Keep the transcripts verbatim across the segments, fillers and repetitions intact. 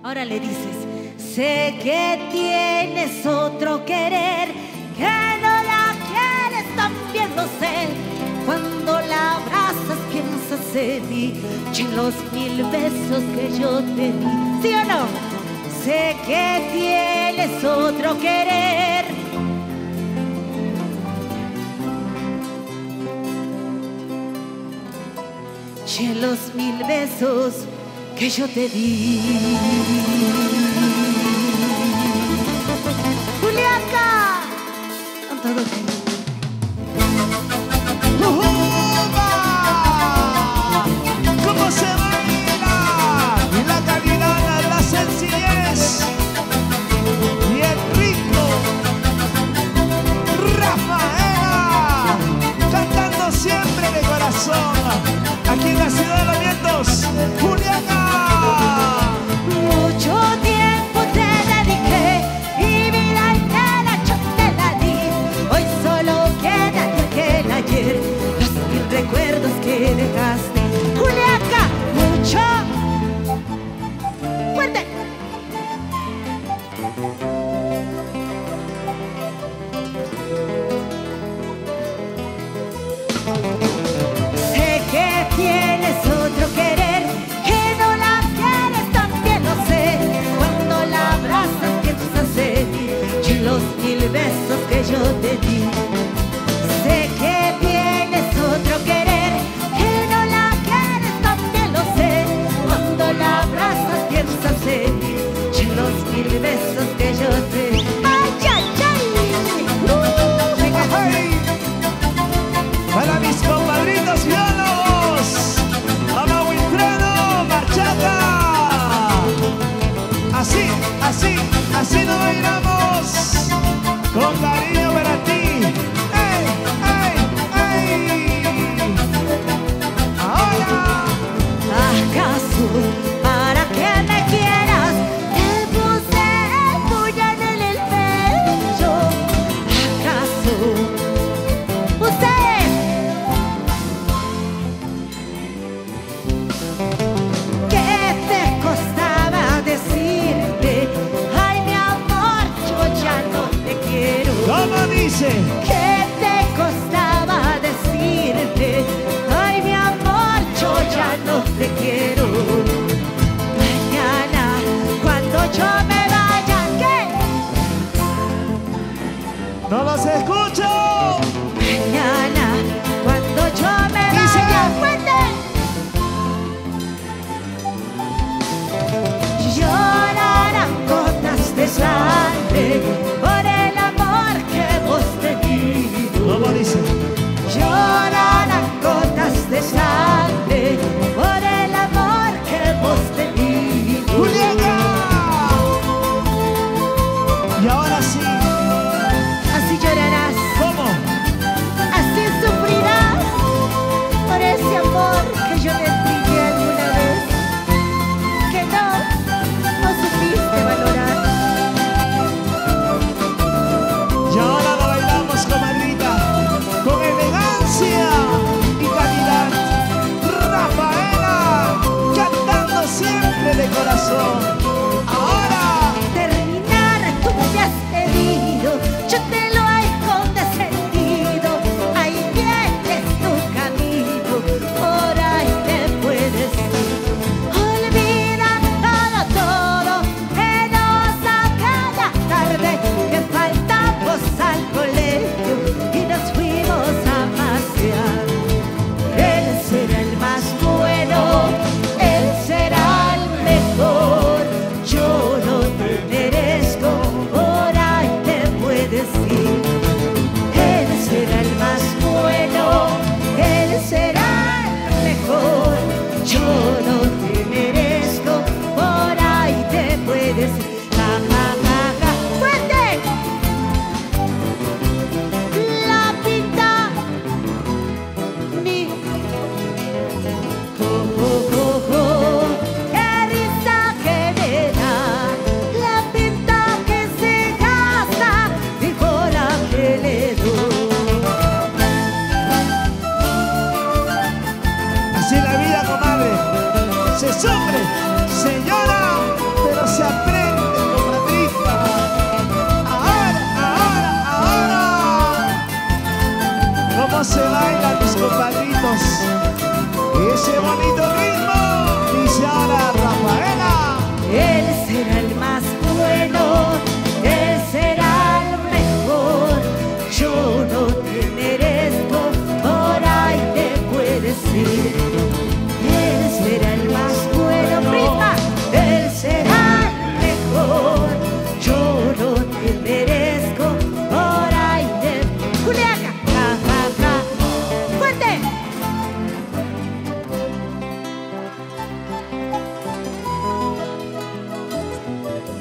Ahora le dices, sé que tienes otro querer, que no la quieres, también lo sé. Cuando la abrazas piensas en mí y en los mil besos que yo te di. ¿Sí o no? Sé que tienes otro querer. Y en los mil besos que yo te di. Juliaca, con todo que... ¿Cómo se baila? La calidad, la sencillez y el ritmo. Rafaela, cantando siempre de corazón. Aquí en la ciudad de los vientos, Juliaca. Mucho tiempo te dediqué y vida entera yo te la di. Hoy solo queda de aquel ayer, los mil recuerdos que dejaste. Juliaca, mucho fuerte. Sé que tienes otro querer, que no la quieres, también lo sé. Cuando la abrazas piensas en mí y en los mil besos que yo te di. Sé que tienes otro querer, que no la quieres, también lo sé. Cuando la abrazas piensas en mí y en los mil besos que yo te di. ¡Ay, ay, ay! Uh, venga. Hey. Para mis compadritos biólogos, Ama Wilfredo, Marchata. Así, así, así nos bailamos, con cariño para ti. ¡Ey, ey, ey! Ahora. ¿Acaso para que me quieras te puse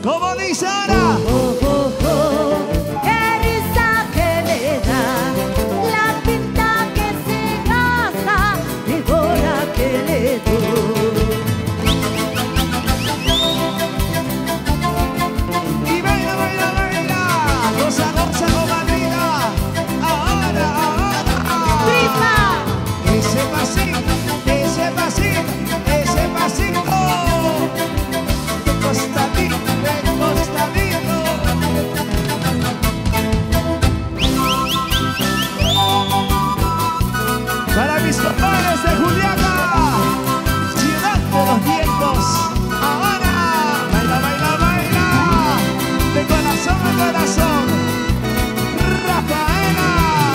¿Cómo dice ahora? Oh, oh, oh, qué risa que me da, la pinta que se gasta, mi bola que le doy. Y baila, baila, baila, goza, goza, comadrina. Ahora, ahora. ¡Grita! Ese pasito, ese pasito, ese pasito. Costadito, ven, costadito. Para mis compadres de Juliaca, ciudad de los vientos. Ahora, baila, baila, baila, de corazón a corazón. Rafaela,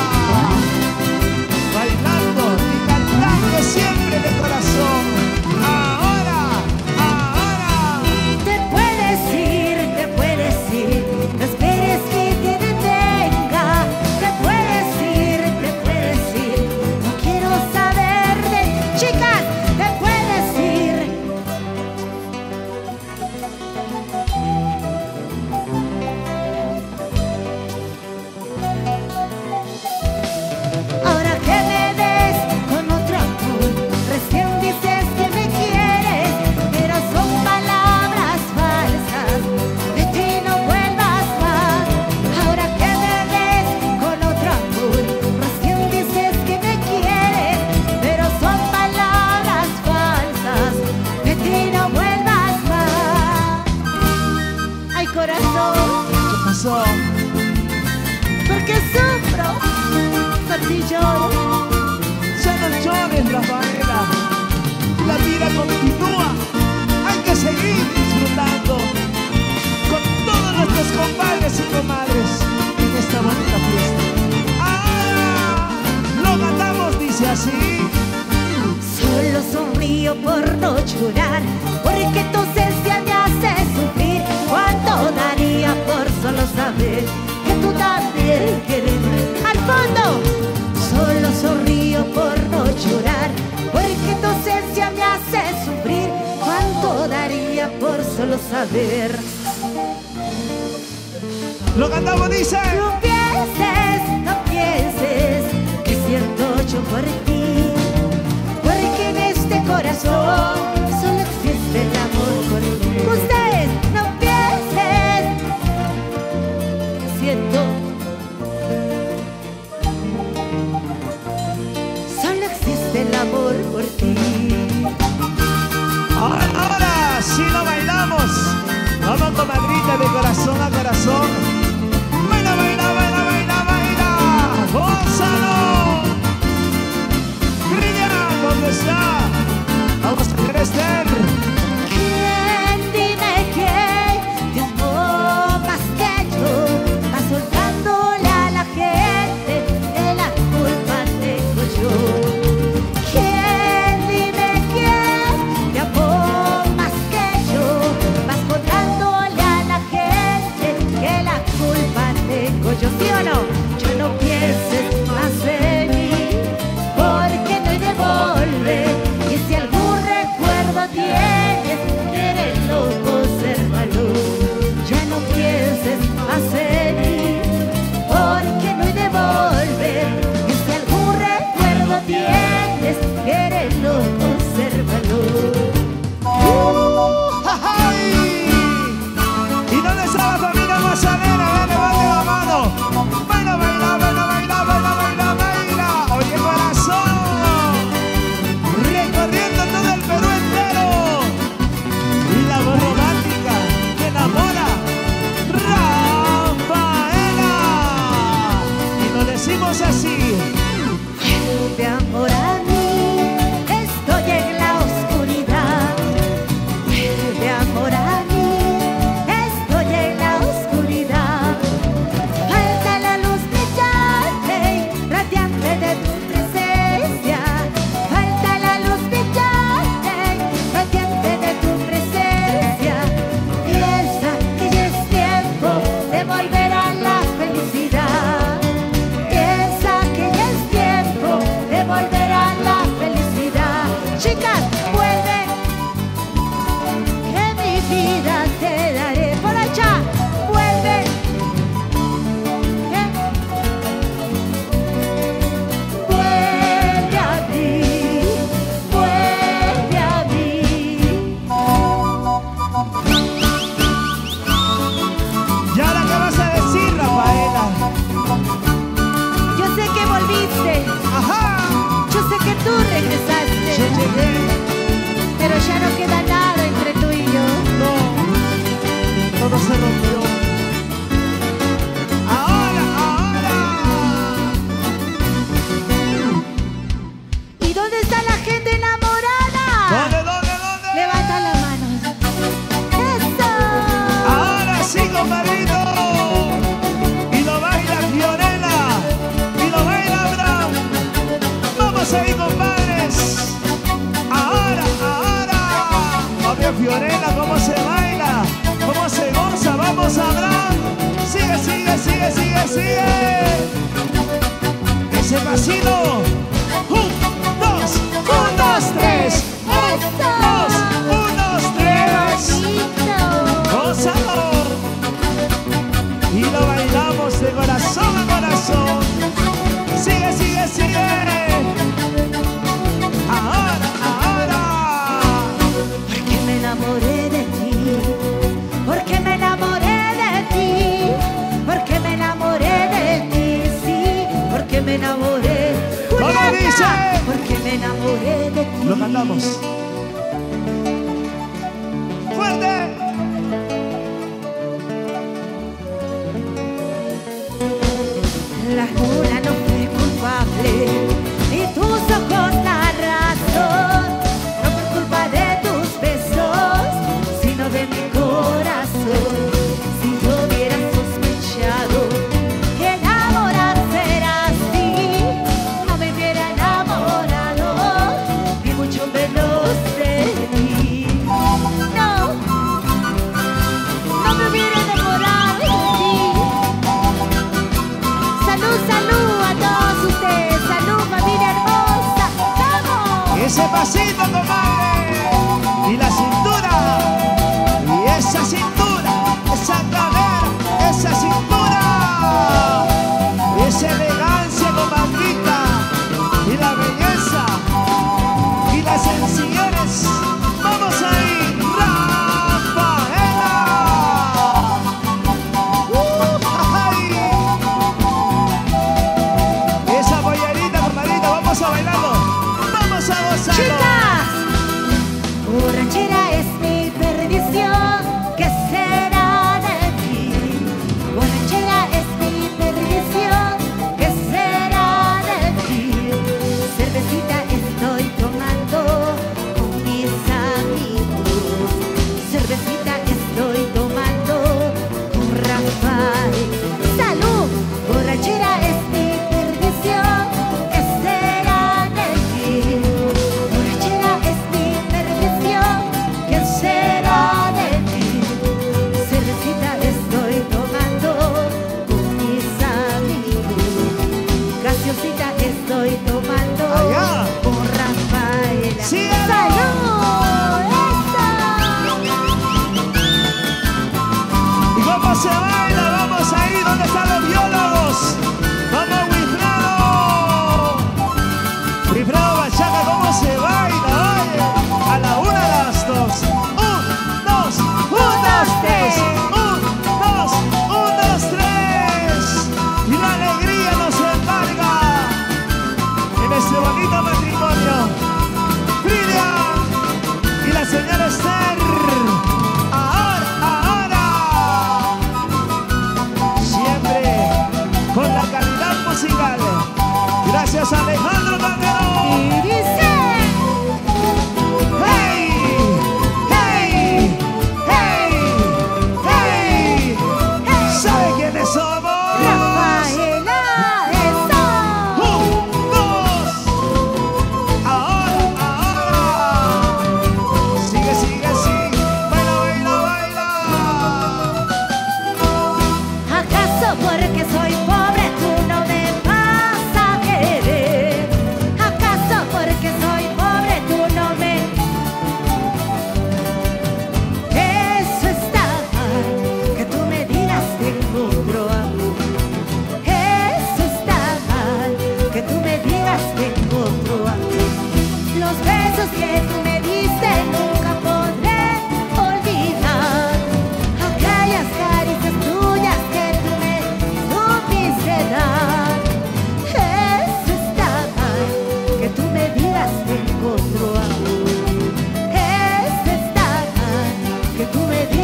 bailando y cantando siempre de corazón. Ahora, ahora. Te puedes ir, te puedes ir, no esperes que te detenga. Te puedes ir, te puedes ir, no quiero saber de chicas. Te puedes ir. Ahora que me ves con otro amor, recién dices que me quieres, pero son palabras falsas, de ti no vuelvas más. Ahora que me ves con otro amor, recién dices que me quieres, pero son palabras falsas, de ti no vuelvas más. Ay, corazón, ¿Qué pasó? porque sufro, por ti lloro. Ya no llores, Rafaela. La vida continúa. Hay que seguir disfrutando con todos nuestros compadres y comadres en esta bonita fiesta. ¡Ah! Lo cantamos, dice así. Solo sonrío por no llorar, porque tu ausencia me hace sufrir. ¿Cuánto daría por solo saber que tú también quieres? Al fondo, solo sonrío por no llorar, porque tu ausencia me hace sufrir. ¿Cuánto daría por solo saber? Lo cantamos, dice. No pienses, no pienses que siento yo por ti, porque en este corazón solo existe el amor por ti. Ustedes no piensen que siento, solo existe el amor por ti. Ahora, ahora sí lo bailamos. Vamos, comadrita, de corazón a corazón. Baila, baila, baila, baila, baila. ¡Gózalo! Cristian, ¿dónde está? Vamos a ver, Esther. ¿Quién, dime ya no queda nada entre tú y yo. No, todo se rompió. Ahora, ahora. ¿Y dónde está la gente enamorada? ¿Dónde, dónde, dónde? Levanta las manos. ¡Eso! Ahora sí, compadrito. Y lo baila Fiorella. Y lo baila Abraham. Vamos ahí, compadres. Ahora, ahora. Obvio, Fiorella, cómo se baila, cómo se goza. Vamos, Abraham. Sigue, sigue, sigue, sigue, sigue. Ese pasito. Un, dos, un, dos, tres. Un, dos, un, dos, tres. Gózalo. Y lo bailamos de corazón a corazón. Sigue, sigue, sigue. Ahora, ahora. Porque me enamoré de ti, porque me enamoré de ti, porque me enamoré de ti, sí, porque me enamoré. ¿Cómo Julieta, dice? porque me enamoré de ti. Lo cantamos. Fuerte. La luna no fue culpable, ni tus ojos la razón, no por culpa de tus besos, sino de mi corazón. Si yo hubiera sospechado que enamorarse era así, no me hubiera enamorado, ni mucho menos de ti. No, no me hubiera enamorado de ti. Salud, salud a todos ustedes, salud familia hermosa, ¡vamos! Ese pasito, comadre. Y la cintura. Y esa cintura. Esa cadera. Esa cintura. Esa elegancia, comadrita. Y la belleza. Y la sencillez. Vamos ahí. Rafaela. Uh, ay. Esa pollerita, comadrita. Vamos a bailarlo. Vamos a gozarlo. ¡Chica!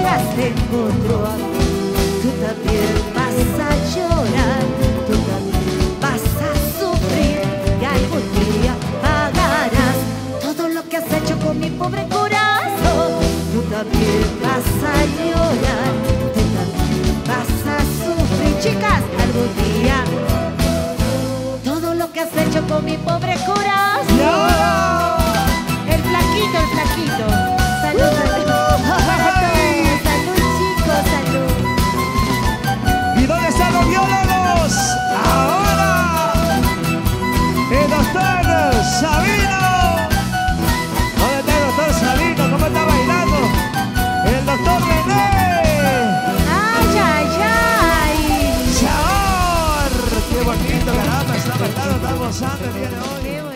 llegaste con otro amor. Tú también vas a llorar, tú también vas a sufrir y algún día pagarás todo lo que has hecho con mi pobre corazón. Tú también vas a llorar, tú también vas a sufrir, chicas, algún día todo lo que has hecho con mi pobre corazón. ¡No! El flaquito, el flaquito. Salud, salud. Para todos, salud, chicos, salud. ¿Y dónde están los biólogos? Ahora, el doctor Sabino. ¿Dónde está el doctor Sabino? ¿Cómo está bailando? El doctor René. Ay, ay, ay. ¡Sabor! ¡Qué bonito, caramba! Está bailando, está gozando el día de hoy. Qué